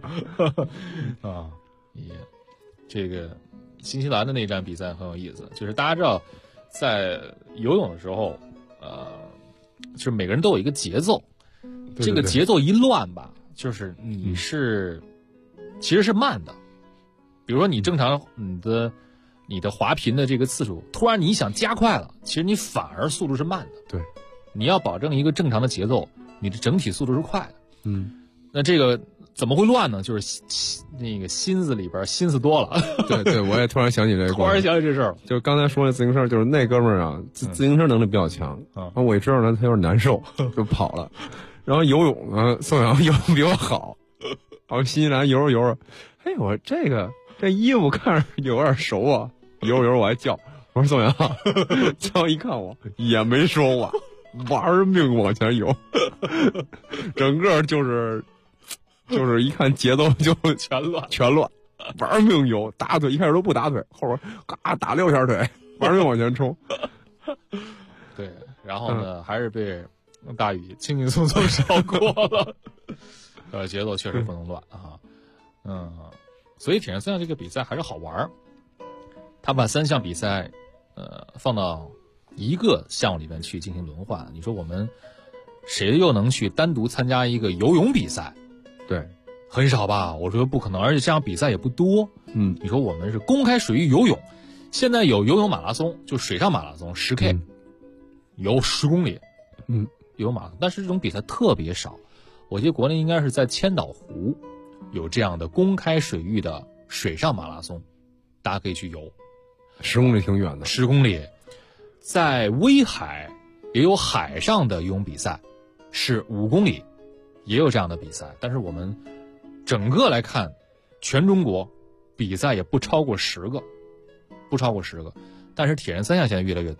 这个新西兰的那站比赛很有意思，就是大家知道，在游泳的时候，就是每个人都有一个节奏。这个节奏一乱吧，就是你其实是慢的。比如说你正常你的滑频的这个次数，突然你想加快了，其实你反而速度是慢的。 对， 你要保证一个正常的节奏，你的整体速度是快的。那这个怎么会乱呢？就是那个心思里边心思多了。 对，我也突然想起这个。 突然想起这事儿， 就刚才说那自行车，就是那哥们儿啊，自行车能力比较强。我一知道他有点难受，就跑了。然后游泳呢，宋阳游泳比我好，然后新西兰游着游着，我这衣服看着有点熟啊，游着游着我还叫，我说宋阳，叫一看我也没说话，玩命往前游，整个就是一看节奏就全乱，玩命游，打腿一开始都不打腿，后边嘎打6下腿，玩命往前冲。 对，然后呢，还是被。大宇轻轻松松超过了，节奏确实不能乱啊，所以铁人3项这个比赛还是好玩。他把3项比赛，放到一个项目里面去进行轮换。你说我们谁又能去单独参加一个游泳比赛？ 对， 很少吧？我说不可能，而且这样比赛也不多。你说我们是公开水域游泳，现在有游泳马拉松，就水上马拉松10K，游10公里，游马拉松，但是这种比赛特别少。我记得国内应该是在千岛湖有这样的公开水域的水上马拉松，大家可以去游。 10公里挺远的。 10公里，在威海也有海上的游泳比赛，是5公里，也有这样的比赛。但是我们整个来看，全中国比赛也不超过10个，但是铁人3项现在越来越多呀。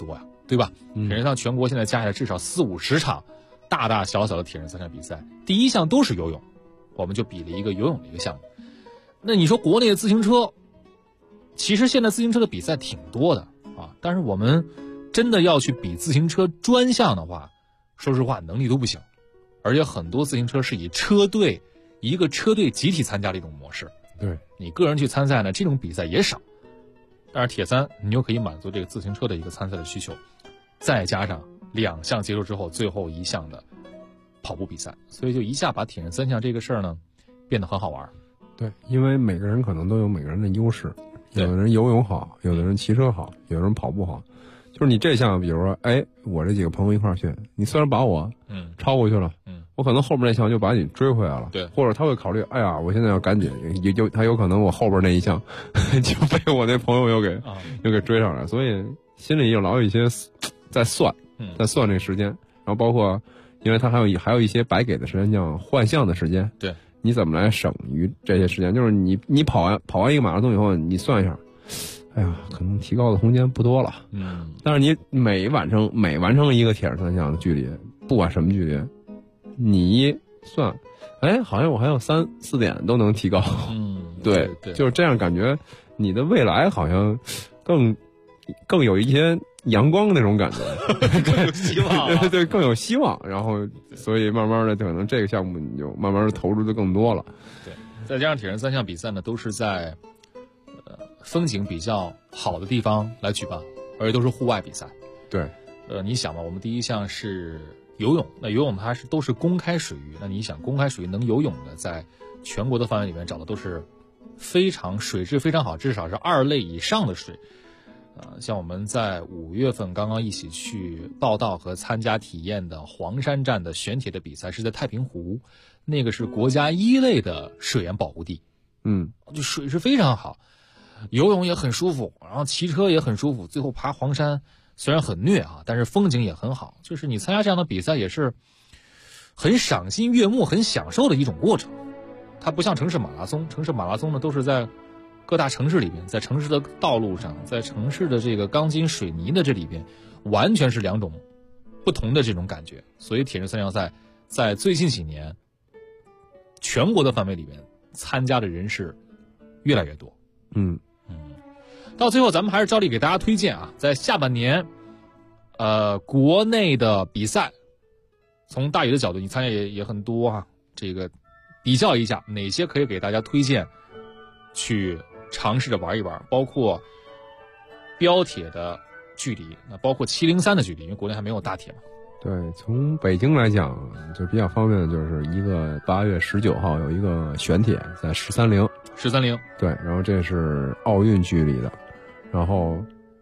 对吧？铁人三项全国现在加起来至少40-50场大大小小的铁人三项比赛，第一项都是游泳，我们就比了一个游泳的一个项目。那你说国内的自行车，其实现在自行车的比赛挺多的啊，但是我们真的要去比自行车专项的话，说实话能力都不行，而且很多自行车是以一个车队集体参加的一种模式。 对， 你个人去参赛呢，这种比赛也少。但是铁三你就可以满足这个自行车的一个参赛的需求，再加上2项结束之后最后1项的跑步比赛，所以就一下把铁人三项这个事儿呢变得很好玩。 对，因为每个人可能都有每个人的优势，有的人游泳好，有的人骑车好，有的人跑步好。就是你这项，比如说，我这几个朋友一块儿去，你虽然把我超过去了，我可能后边那项就把你追回来了， 对， 或者他会考虑，哎呀，我现在要赶紧，他有可能我后边那一项就被我那朋友又给追上来，所以心里就老有一些在算这个时间，然后包括因为他还有一些白给的时间叫换项的时间， 对， 你怎么来省于这些时间？就是你跑完一个马拉松以后，你算一下。哎呀，可能提高的空间不多了。但是你每完成一个铁人三项的距离，不管什么距离，你一算，好像我还有3-4点都能提高。对，就是这样，感觉你的未来好像更有一些阳光那种感觉， 更有希望。 对，更有希望。然后，所以慢慢的，可能这个项目你就慢慢的投入的更多了。 对，再加上铁人三项比赛呢，都是在风景比较好的地方来举办，而且都是户外比赛。 对， 你想吧，我们第一项是游泳，那游泳它都是公开水域，那你想公开水域能游泳的，在全国的范围里面找的都是水质非常好，至少是2类以上的水。像我们在5月份刚刚一起去报道和参加体验的黄山站的悬铁的比赛，是在太平湖，那个是国家1类的水源保护地。就水是非常好。游泳也很舒服，然后骑车也很舒服，最后爬黄山虽然很虐啊，但是风景也很好，就是你参加这样的比赛也是很赏心悦目、很享受的一种过程。它不像城市马拉松呢都是在各大城市里边，在城市的道路上，在城市的这个钢筋水泥的这里边，完全是2种不同的这种感觉。所以铁人三项赛在最近几年全国的范围里边参加的人是越来越多。到最后咱们还是照例给大家推荐啊，在下半年国内的比赛，从大宇的角度你参加也很多啊，这个比较一下哪些可以给大家推荐去尝试着玩一玩，包括标铁的距离，那包括703的距离，因为国内还没有大铁嘛。 对，从北京来讲就比较方便的就是一个8月19号有一个悬铁在130，对，然后这是奥运距离的，然后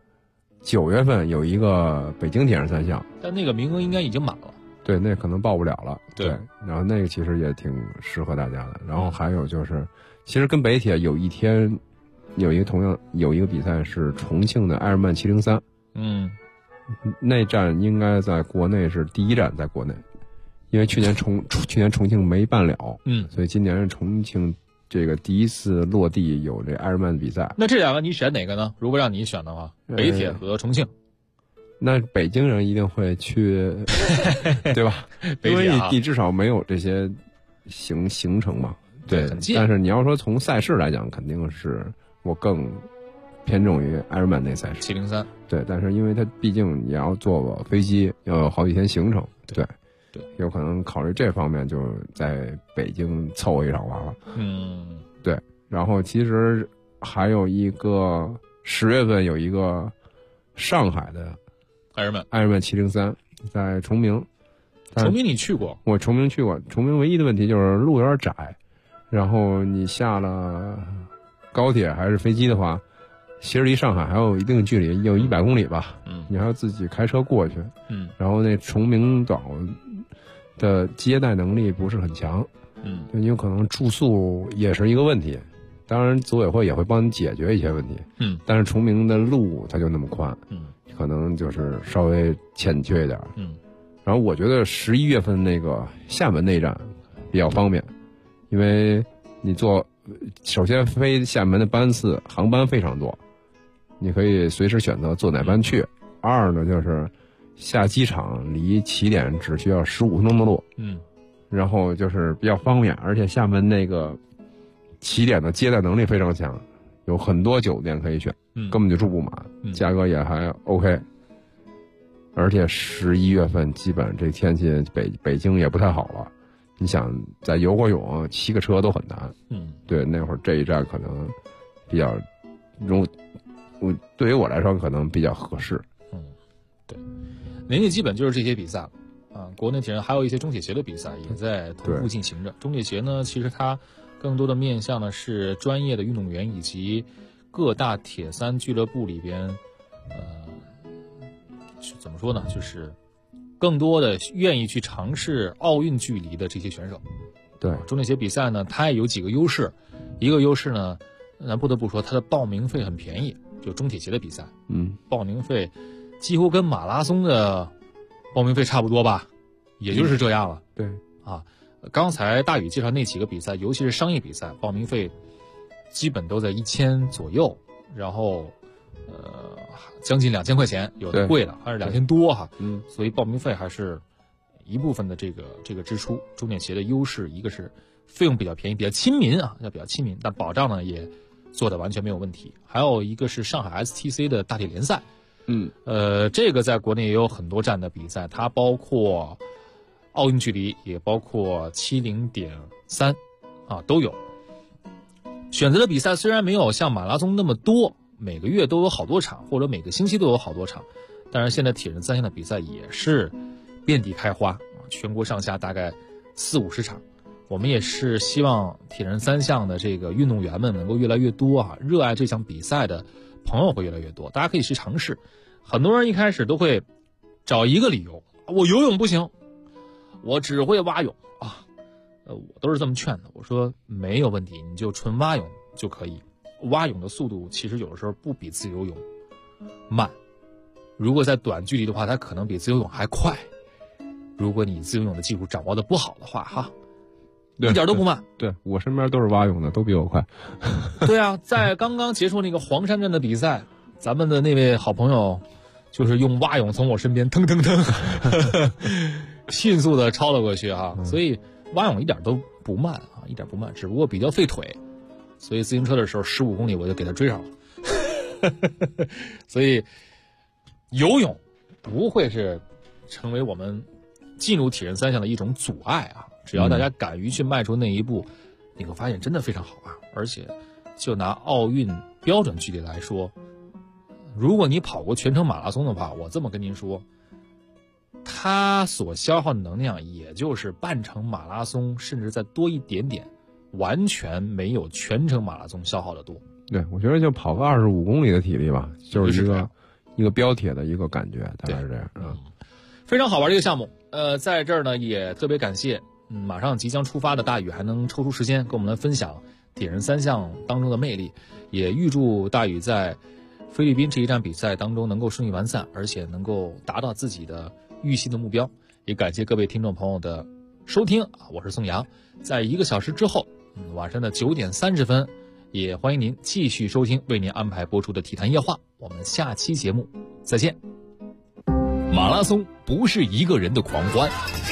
9月份有一个北京铁人三项， 但那个名额应该已经满了。 对，那可能报不了了。 对， 然后那个其实也挺适合大家的。然后还有就是，其实跟北铁有一天有一个比赛是重庆的艾尔曼703。那站应该在国内是第一站，在国内，因为去年重庆没办了，所以今年是重庆这个第一次落地有这艾尔曼的比赛。 那这2个你选哪个呢？如果让你选的话，北铁和重庆。 那北京人一定会去，对吧？因为你至少没有这些行程嘛。对，但是你要说从赛事来讲，肯定是我更偏重于艾尔曼那赛事 703。 对，但是因为它毕竟你要坐飞机，要有好几天行程，对，有可能考虑这方面，就在北京凑合一场玩了。对。然后其实还有一个10月份有一个上海的艾尔曼 703在崇明。 崇明你去过？ 我崇明去过。崇明唯一的问题就是路有点窄，然后你下了高铁还是飞机的话，其实离上海还有一定的距离，有100公里吧。你还要自己开车过去。然后那崇明岛的接待能力不是很强。你有可能住宿也是一个问题。当然组委会也会帮你解决一些问题。但是崇明的路它就那么宽。可能就是稍微欠缺一点。然后我觉得11月份那个厦门那站比较方便，因为你首先飞厦门的航班非常多，你可以随时选择坐哪班去。 二呢就是下机场离起点只需要15分钟的路，然后就是比较方便，而且厦门那个起点的接待能力非常强，有很多酒店可以选，根本就住不满，价格也还 OK。而且11月份基本这天气北京也不太好了，你想再游个泳骑个车都很难，对，那会儿这一站可能比较对于我来说可能比较合适。 对，年纪基本就是这些比赛啊。国内体人还有一些中铁协的比赛也在同步进行着。中铁协呢，其实它更多的面向呢是专业的运动员以及各大铁三俱乐部里边，怎么说呢，就是更多的愿意去尝试奥运距离的这些选手。 对， 中铁协比赛呢，它也有几个优势。一个优势呢，咱不得不说它的报名费很便宜，就中铁协的比赛，报名费几乎跟马拉松的报名费差不多吧，也就是这样了。 对啊，刚才大宇介绍那几个比赛，尤其是商业比赛，报名费基本都在1000左右，然后将近2000块钱，有的贵的还是2000多哈。所以报名费还是一部分的这个支出。中铁协的优势，一个是费用比较便宜，比较亲民啊，要比较亲民，但保障呢也做的完全没有问题。还有一个是上海 STC 的大铁联赛，这个在国内也有很多站的比赛，它包括奥运距离，也包括70.3啊，都有。选择的比赛虽然没有像马拉松那么多，每个月都有好多场，或者每个星期都有好多场，但是现在铁人三项的比赛也是遍地开花，全国上下大概40-50场。我们也是希望铁人三项的这个运动员们能够越来越多啊，热爱这项比赛的朋友会越来越多，大家可以去尝试。很多人一开始都会找一个理由，我游泳不行，我只会蛙泳啊，我都是这么劝的。我说没有问题，你就纯蛙泳就可以。蛙泳的速度其实有的时候不比自由泳慢，如果在短距离的话，它可能比自由泳还快。如果你自由泳的技术掌握的不好的话，哈，一点都不慢。 对，我身边都是蛙泳的，都比我快。 对啊，在刚刚结束那个黄山站的比赛，咱们的那位好朋友就是用蛙泳从我身边腾腾腾迅速的超了过去啊。所以蛙泳一点都不慢啊，一点不慢，只不过比较费腿。所以自行车的时候15公里我就给他追上了。所以游泳不会是成为我们进入铁人三项的一种阻碍啊，只要大家敢于去迈出那一步，你会发现真的非常好玩。而且就拿奥运标准距离来说，如果你跑过全程马拉松的话，我这么跟您说，它所消耗的能量也就是半程马拉松甚至再多一点点，完全没有全程马拉松消耗的多。 对，我觉得就跑个25公里的体力吧，就是一个标铁的一个感觉，大概是这样啊。 非常好玩的一个项目。在这儿呢也特别感谢马上即将出发的大宇还能抽出时间跟我们来分享铁人三项当中的魅力，也预祝大宇在菲律宾这一站比赛当中能够顺利完赛，而且能够达到自己的预期的目标。也感谢各位听众朋友的收听，我是宋阳。在1个小时之后，晚上的9点30分，也欢迎您继续收听为您安排播出的体坛夜话。我们下期节目再见。 马拉松不是一个人的狂欢，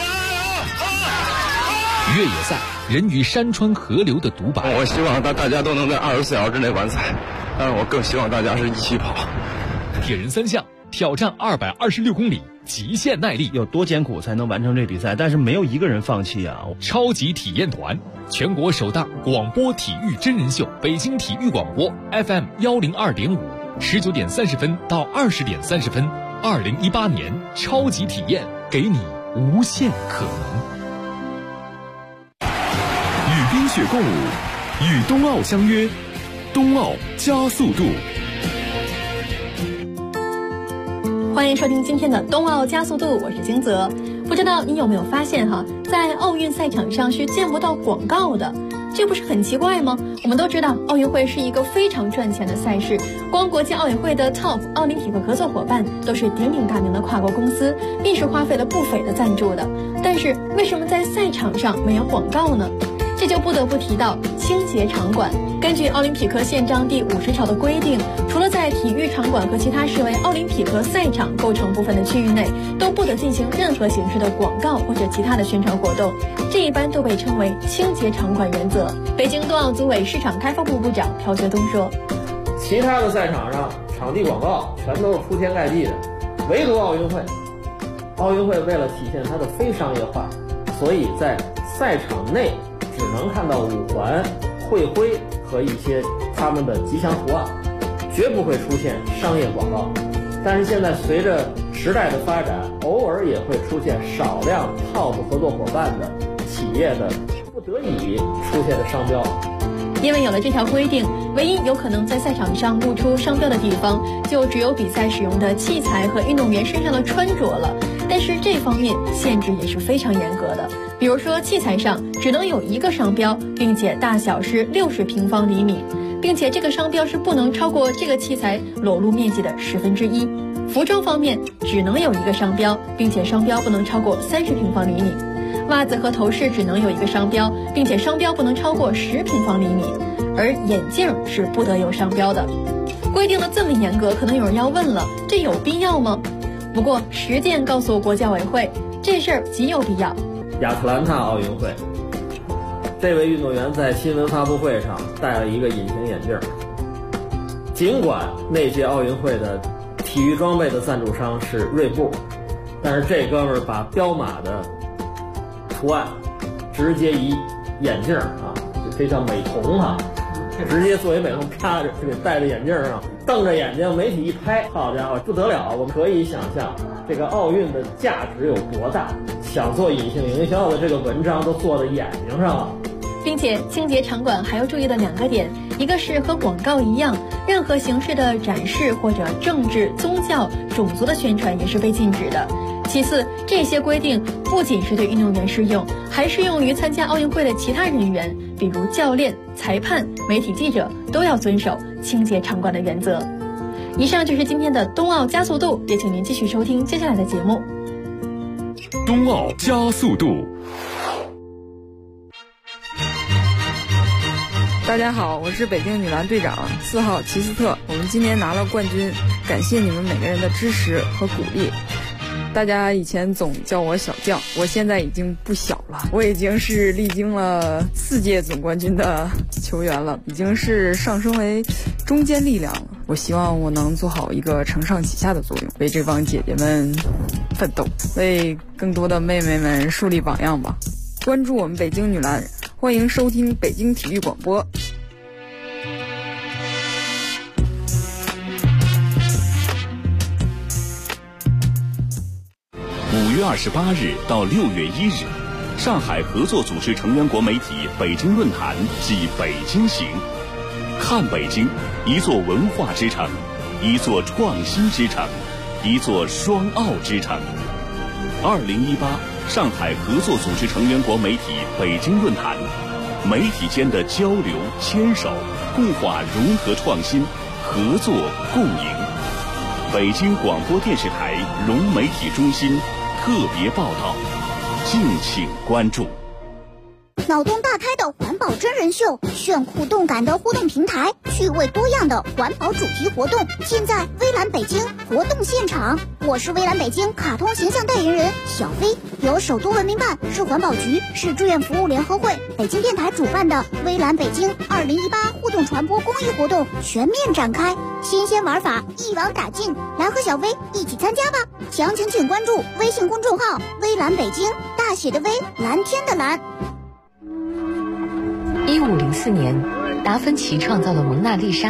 越野赛人与山川河流的独白。 我希望大家都能在24小时之内完赛，但是我更希望大家是一起跑。 铁人三项挑战226公里，极限耐力， 有多艰苦才能完成这比赛？但是没有一个人放弃啊！ 超级体验团，全国首档广播体育真人秀，北京体育广播 FM 102.5，19点30分到20点30分，2018年超级体验，给你无限可能。与冰雪共舞，与冬奥相约，冬奥加速度。 欢迎收听今天的冬奥加速度，我是金泽。不知道你有没有发现在奥运赛场上是见不到广告的，这不是很奇怪吗？我们都知道奥运会是一个非常赚钱的赛事，光国际奥委会的 TOP 奥林匹克合作伙伴都是鼎鼎大名的跨国公司，并是花费了不菲的赞助的。但是为什么在赛场上没有广告呢？这就不得不提到清洁场馆。根据奥林匹克宪章第50条的规定，除了在在体育场馆和其他视为奥林匹克赛场构成部分的区域内，都不得进行任何形式的广告或者其他的宣传活动，这一般都被称为清洁场馆原则。北京冬奥组委市场开发部部长朴学东说， 其他的赛场上场地广告全都是铺天盖地的，唯独奥运会，奥运会为了体现它的非商业化，所以在赛场内只能看到五环、会徽和一些他们的吉祥图案，绝不会出现商业广告。但是现在随着时代的发展，偶尔也会出现少量 TOP 合作伙伴的企业的不得已出现的商标。 因为有了这条规定，唯一有可能在赛场上露出商标的地方，就只有比赛使用的器材和运动员身上的穿着了。但是这方面限制也是非常严格的，比如说器材上只能有一个商标，并且大小是60平方厘米，并且这个商标是不能超过这个器材裸露面积的1/10。服装方面只能有一个商标，并且商标不能超过30平方厘米。袜子和头饰只能有一个商标，并且商标不能超过10平方厘米，而眼镜是不得有商标的。规定的这么严格，可能有人要问了，这有必要吗？不过实践告诉国教委会，这事儿极有必要。 亚特兰大奥运会，这位运动员在新闻发布会上戴了一个隐形眼镜，尽管那届奥运会的体育装备的赞助商是锐步，但是这哥们儿把彪马的图案直接以眼镜啊，这叫美瞳啊，直接作为美瞳啪着给戴在眼镜上，瞪着眼睛，媒体一拍，好家伙，不得了！我们可以想象这个奥运的价值有多大，想做隐性营销的这个文章都做在眼睛上了。 并且清洁场馆还要注意的2个点，一个是和广告一样，任何形式的展示或者政治、宗教、种族的宣传也是被禁止的。其次，这些规定不仅是对运动员适用，还适用于参加奥运会的其他人员，比如教练、裁判、媒体记者，都要遵守清洁场馆的原则。以上就是今天的冬奥加速度，也请您继续收听接下来的节目。 冬奥加速度。 大家好，我是北京女篮队长4号齐斯特，我们今年拿了冠军，感谢你们每个人的支持和鼓励。大家以前总叫我小将，我现在已经不小了，我已经是历经了4届总冠军的球员了，已经是上升为中坚力量了。我希望我能做好一个承上启下的作用，为这帮姐姐们奋斗，为更多的妹妹们树立榜样吧。关注我们北京女篮，欢迎收听北京体育广播。 5月28日到6月1日，上海合作组织成员国媒体北京论坛暨北京行。看北京，一座文化之城，一座创新之城，一座双奥之城。2018上海合作组织成员国媒体北京论坛，媒体间的交流、牵手、共话融合创新，合作共赢。北京广播电视台融媒体中心特别报道，敬请关注。 脑洞大开的环保真人秀，炫酷动感的互动平台，趣味多样的环保主题活动，尽在微蓝北京活动现场。我是微蓝北京卡通形象代言人小飞，由首都文明办、市环保局、市志愿服务联合会、北京电台主办的微蓝北京2018互动传播公益活动全面展开，新鲜玩法一网打尽，来和小飞一起参加吧！详情请关注微信公众号微蓝北京，大写的微，蓝天的蓝。 1504年，达芬奇创造了蒙娜丽莎